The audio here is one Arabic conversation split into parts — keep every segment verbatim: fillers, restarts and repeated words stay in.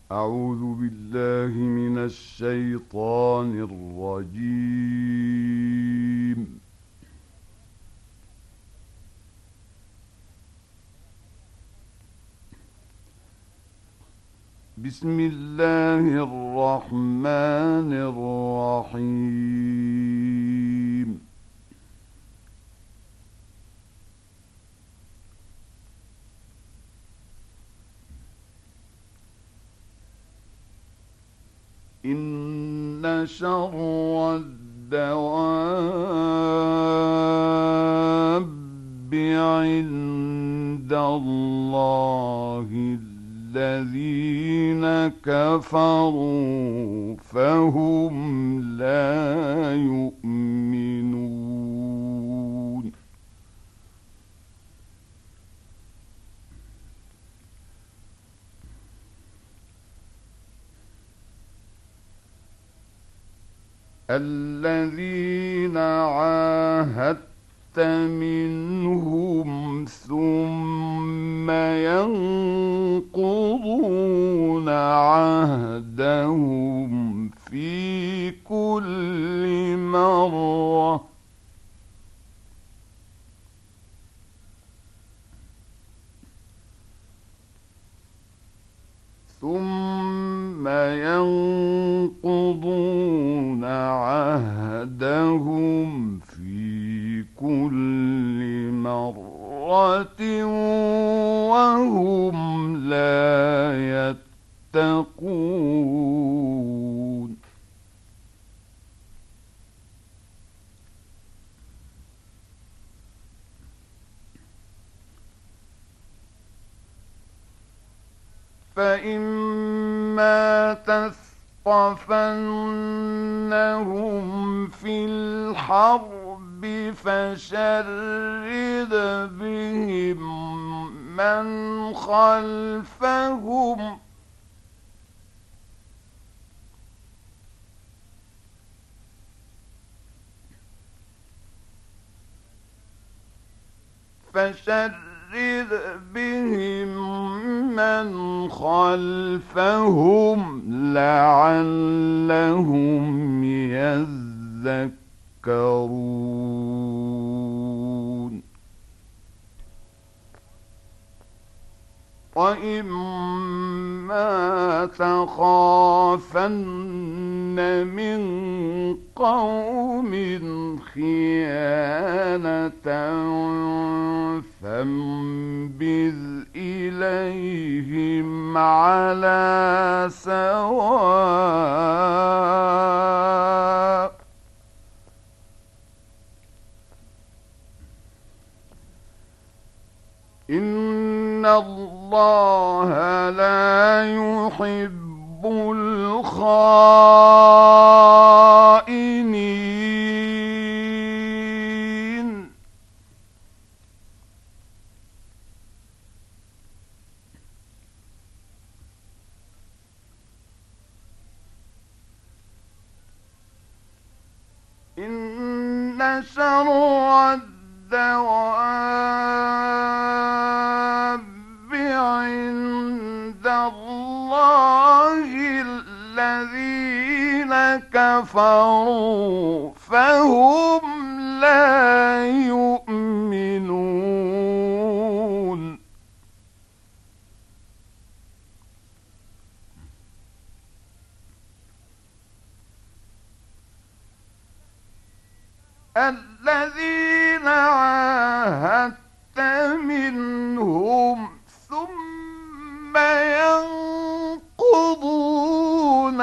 أعوذ بالله من الشيطان الرجيم. بسم الله الرحمن الرحيم. إن شر الدواب عند الله الذين كفروا فهم لا يؤمنون. الذين عاهدت منهم ثم ينقضون عهدهم في كل مرة ثم ينقضون عهدهم في كل مرة وهم لا يتقون. فإما تثقفنهم في الحرب فشرد بهم من خلفهم فشرد بهم من خلفهم لعلهم يذكرون. وإما تخافن من قوم خيانة فانبذ إليهم على سواء إن الله لا يحب الخائنين. إن شر الدواب عند الله الذين كفروا فهم لا يؤمنون. الذين عاهدت منهم ثم ينقضون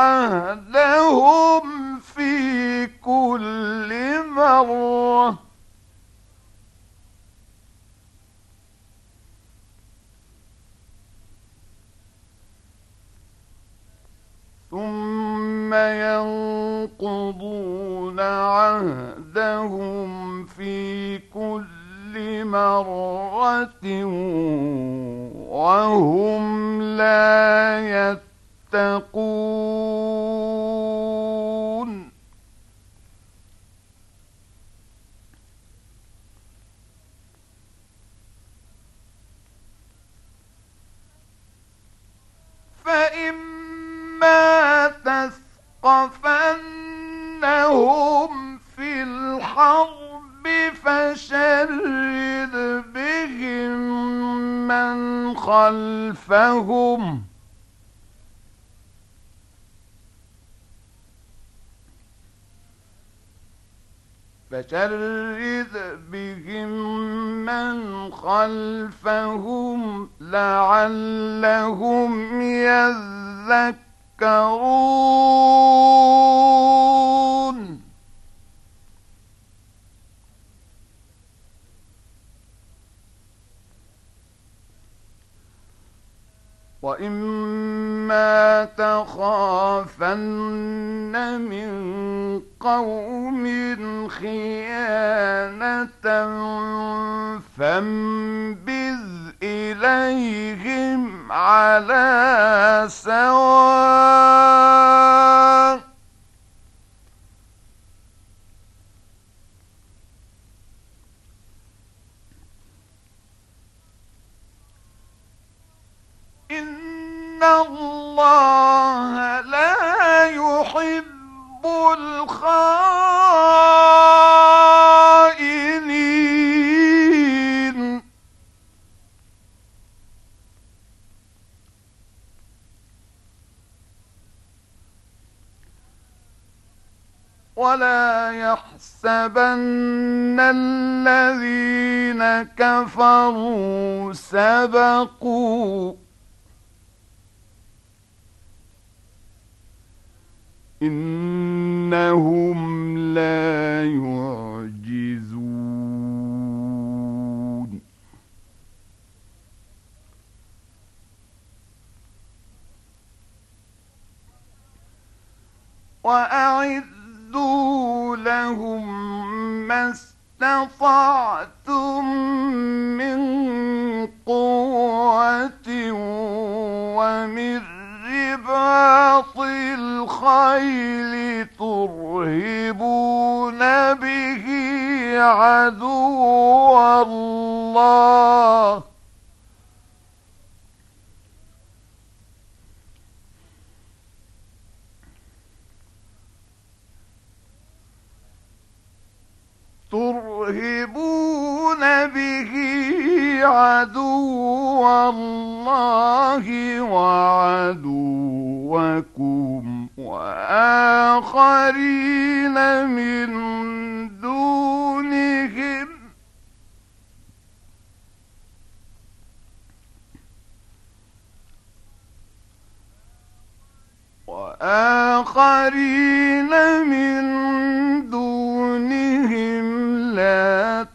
عهدهم في كل مرة ثم ينقضون عهدهم في كل مرة وهم لا يتقون. فإما تثقفنهم في الحرب فشرد بهم من خلفهم فشرد بهم من خلفهم لعلهم يذكرون وإما تخافن من قوم خيانة فانبذ إليهم على سواء إن الله لا يحب الخائنين ولا يحسبن الذين كفروا سبقوا إنهم لا يعجزون وأعدوا لهم ما استطعتم من قوة ومن رباط الخيل ترهبون به عدو الله ترهبون به عدو الله وعدوكم وآخرين من دونهم وآخرين من دونهم لا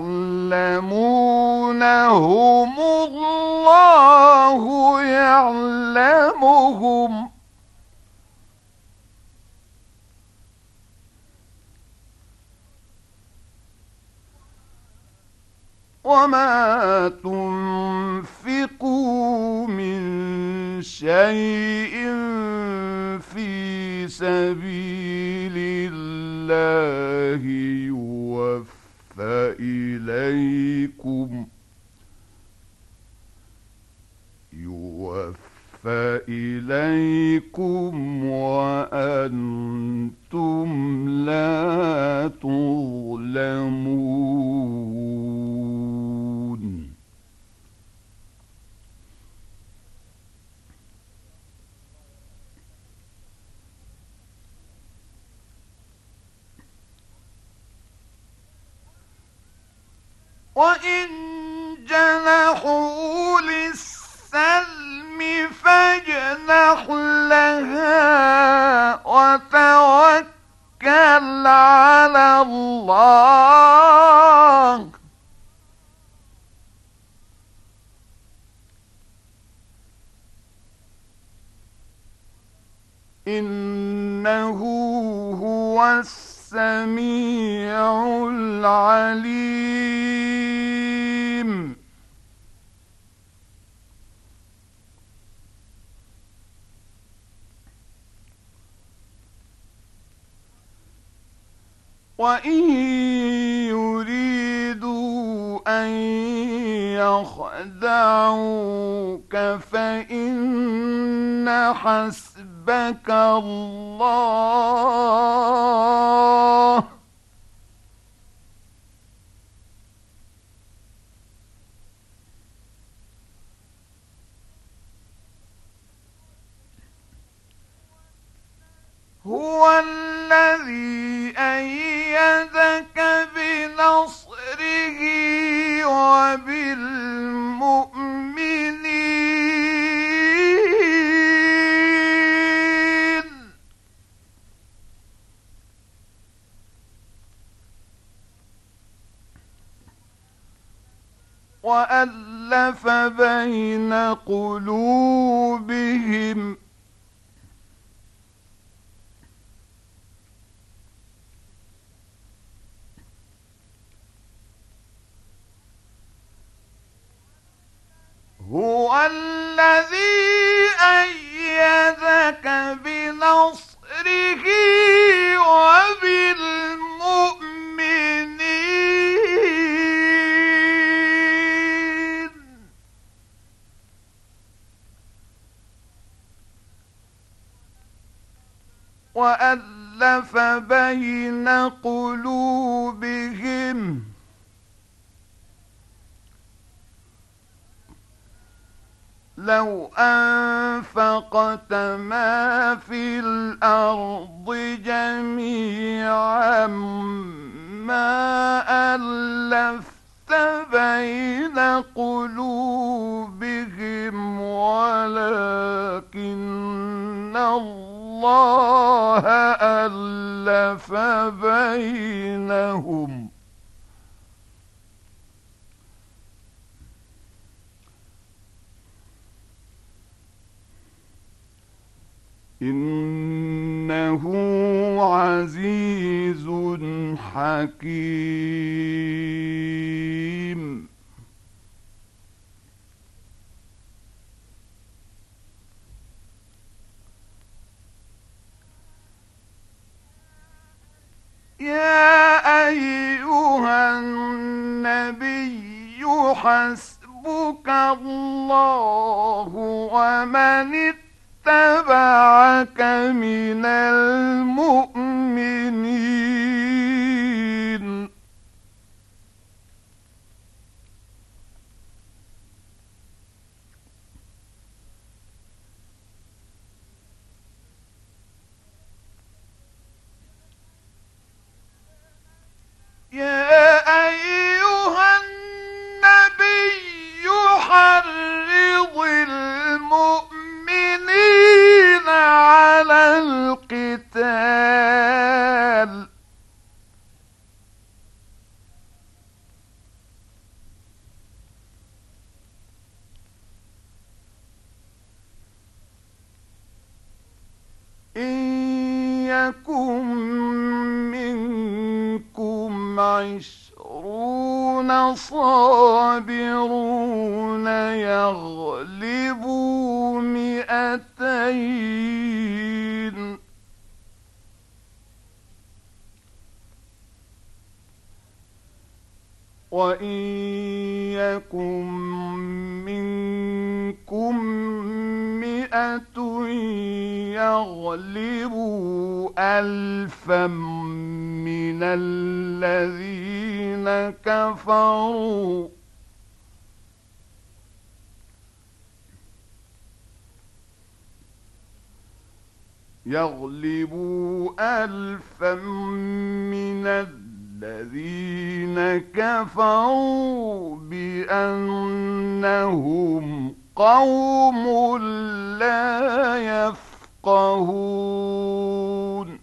تعلمونهم الله يعلمهم وما تنفقوا من شيء في سبيل الله يوفى إليكم يوفى إليكم وأنتم لا تظلمون وإن جنحوا للسلم فاجنح لها وتوكل على الله إنه هو السميع العليم وإن يريدوا أن يخدعوك فإن حسبك الله هو الذي أيدك بنصره وبالمؤمنين وألف بين قلوبهم هو الذي أيدك بنصره وبالمؤمنين وألف بين قلوبهم لو أنفقت ما في الأرض جميعا ما ألفت بين قلوبهم ولكن الله ألف بينهم إنه عزيز حكيم يا أيها النبي حسبك الله ومن اتبعك من المؤمنين يا أيها النبي حرض المؤمنين على القتال إن يكن منكم عشرون صابرون يغلبوا مئتين وإن يكن منكم مئة يغلبوا ألفا من الذين كفروا يغلبوا ألفا من الذين كفروا بأنهم قوم لا يفقهون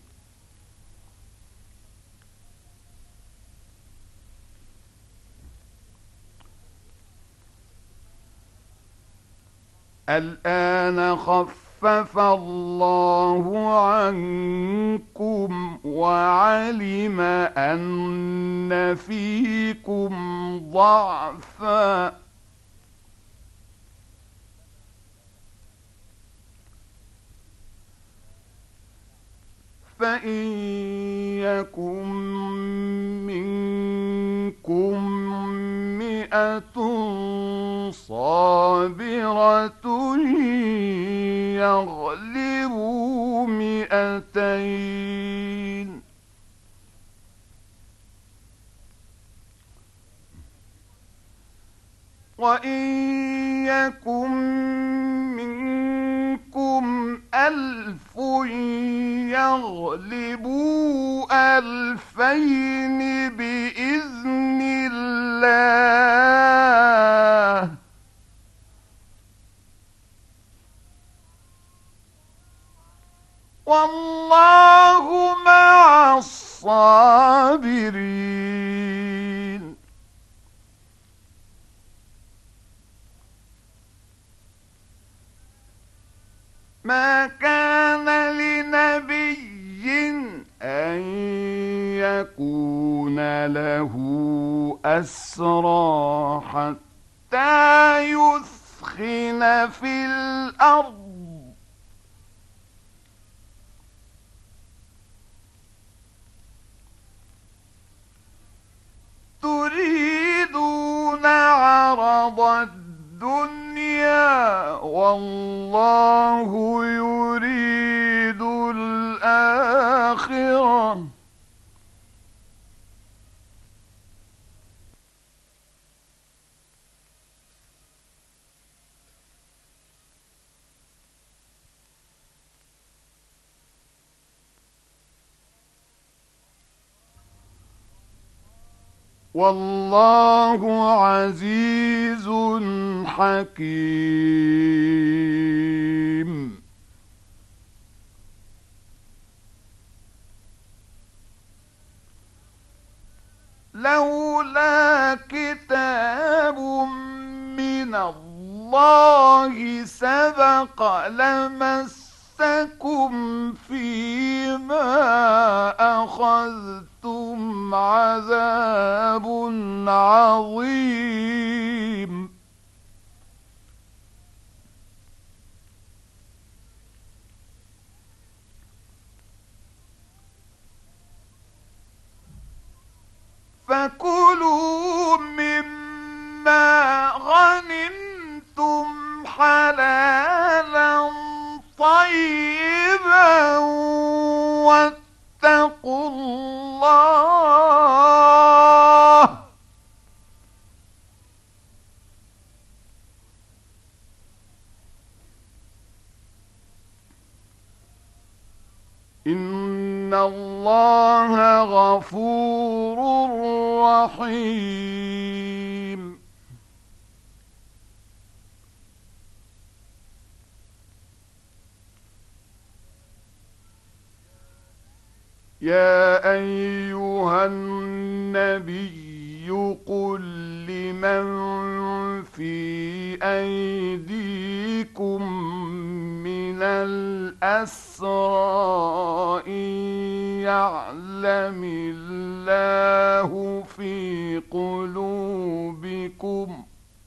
الآن خفف الله عنكم وعلم أن فيكم ضعفا فإن يكن منكم مئة صابرة يغلبوا مئتين وإن يكن منكم ألف يغلبوا ألفين بإذن الله والله مع الصابرين. ما كان لنبي أن يكون له أسرى حتى يثخن في الأرض تريدون عرض الدنيا والله يريد الآخرة والله عزيز حكيم. لولا كتاب من الله سبق لمسكم فيما أخذتم عذاب عظيم. فكلوا مما غنمتم حلالا طيبا واتقوا الله إن الله غفور رحيم. يا أيها النبي قل لمن في أيديكم من الأسرى إن يعلم الله في قلوبكم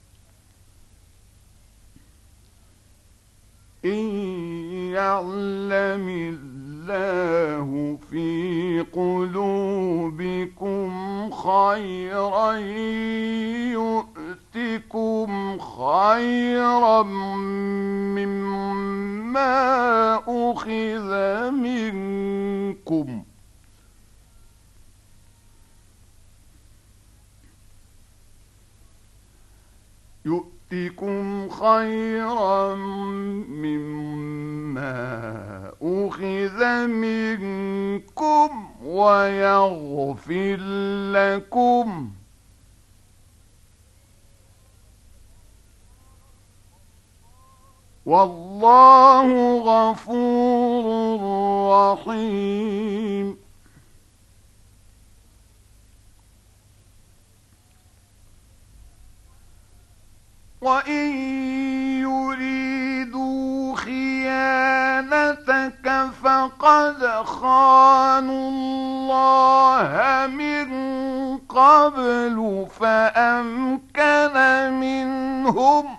إن يعلم الله في قلوبكم خيرا يؤتكم خيرا مما أخذ منكم يؤتكم خيرا مما أخذ منكم ويغفر لكم والله غفور رحيم. وإن يريدوا خيانتك فقد خانوا الله من قبل فأمكن منهم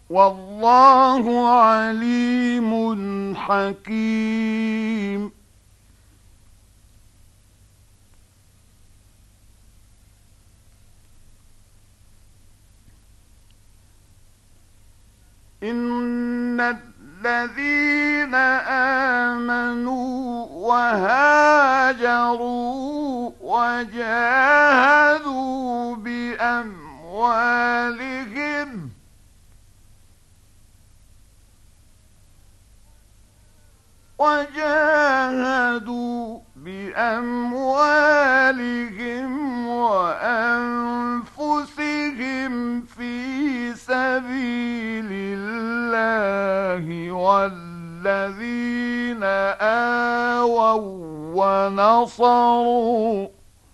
والله عليم حكيم. إن الذين آمنوا وهاجروا وجاهدوا بأموالهم وجاهدوا بأموالهم وأنفسهم في سبيل الله والذين آووا ونصروا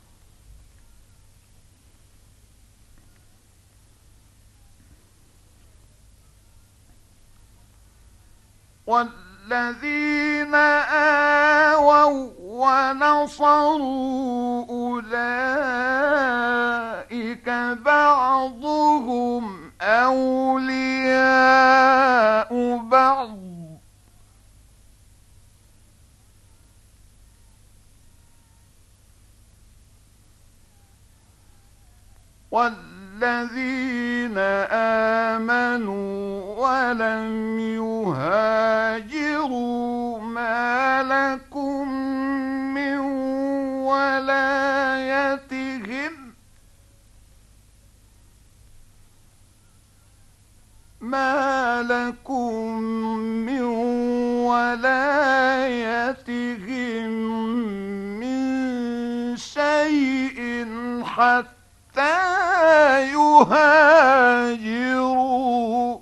والذين آووا ونصروا أولئك بعضهم أولياء بعض والذين آمنوا ولم يهاجروا ما لكم من ولايتهم ما لكم من ولايتهم من شيء حتى يهاجروا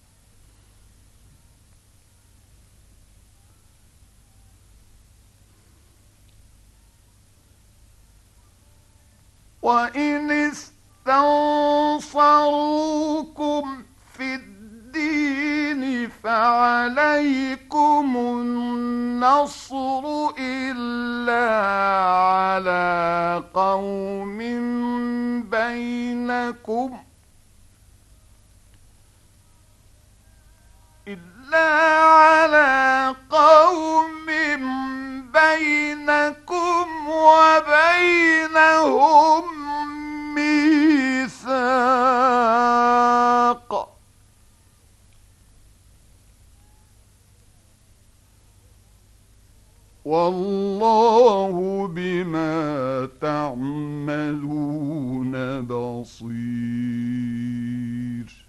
وإن استنصروكم في الدين فعليكم النصر إلا على قوم بينكم إلا على قوم بينكم وبينهم ميثاق والله بما تعملون بصير.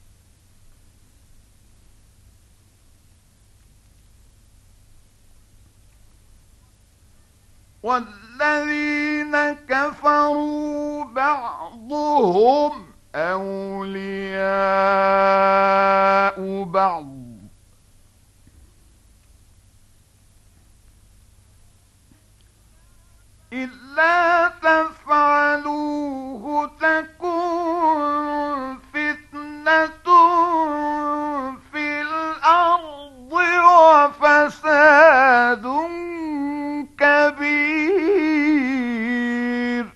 والذين كفروا بعضهم أولياء بعض إلا تفعلوه تكن فتنة في الأرض وفساد كبير.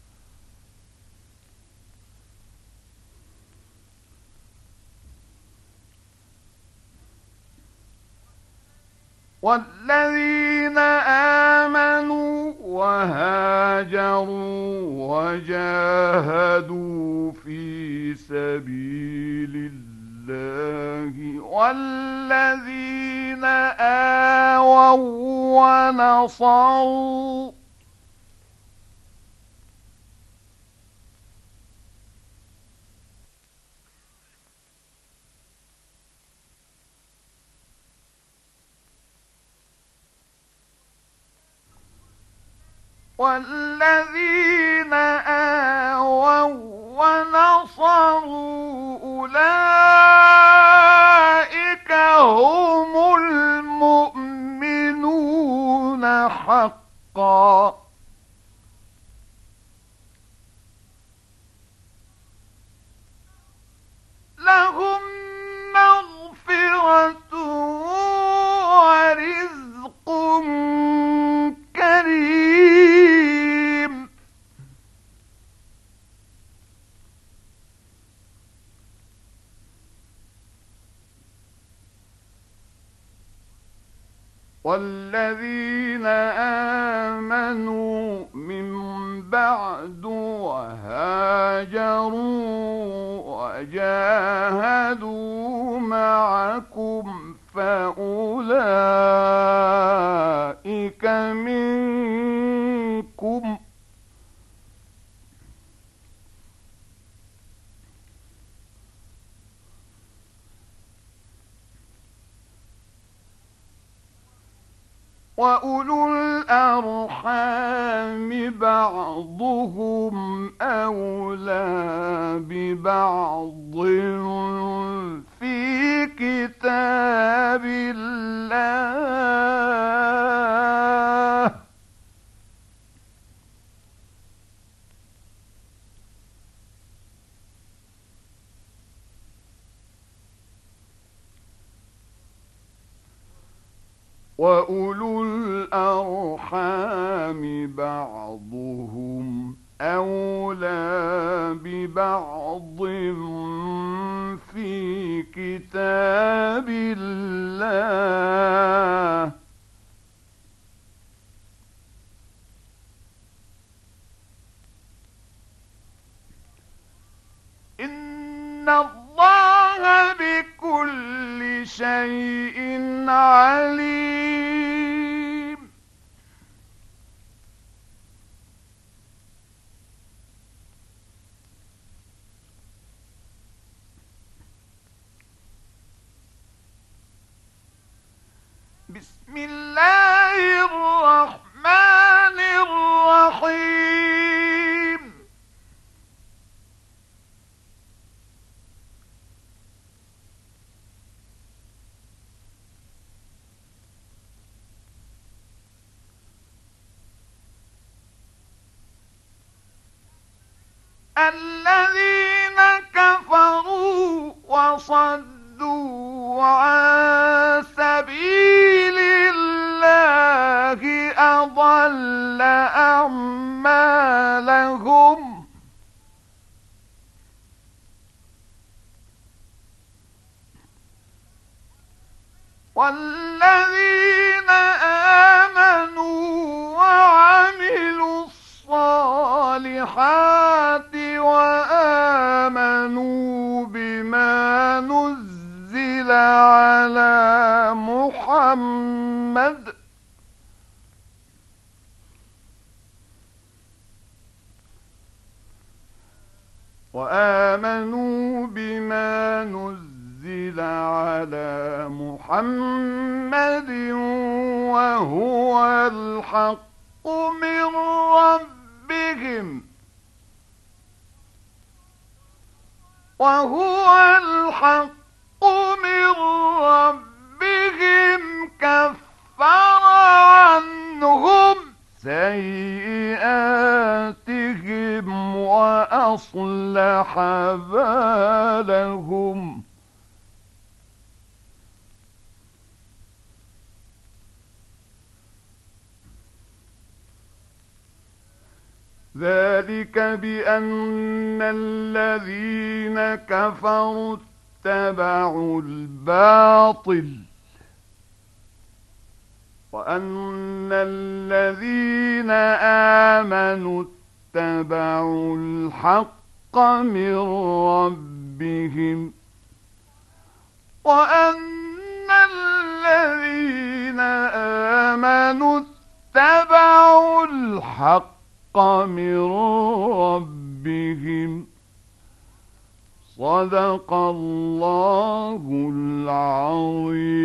والذين آمنوا وهاجروا وجاهدوا في سبيل الله والذين آووا ونصروا والذين آووا ونصروا أولئك هم المؤمنون حقا. لهم مغفرة ورزق كريم. والذين آمنوا من بعد وهاجروا وجاهدوا معكم فأولئك منكم وأولو الأرحام بعضهم أولى ببعض في كتاب الله وأولو الأرحام بعضهم أولى ببعض في كتاب الله إن الله بكل شيء عليم بسم الله الرحمن الرحيم الذين كفروا وصدوا عن سبيل الله أضل أعمالهم والذين آمنوا وعملوا الصالحات وآمنوا بما نزل على محمد وآمنوا بما نزل على محمد وهو الحق من ربهم وهو الحق من ربهم كفر عنهم سيئاتهم وأصلح بالهم ذلك بأن الذين كفروا اتبعوا الباطل وأن الذين آمنوا اتبعوا الحق من ربهم وأن الذين آمنوا اتبعوا الحق من ربهم صدق الله العظيم.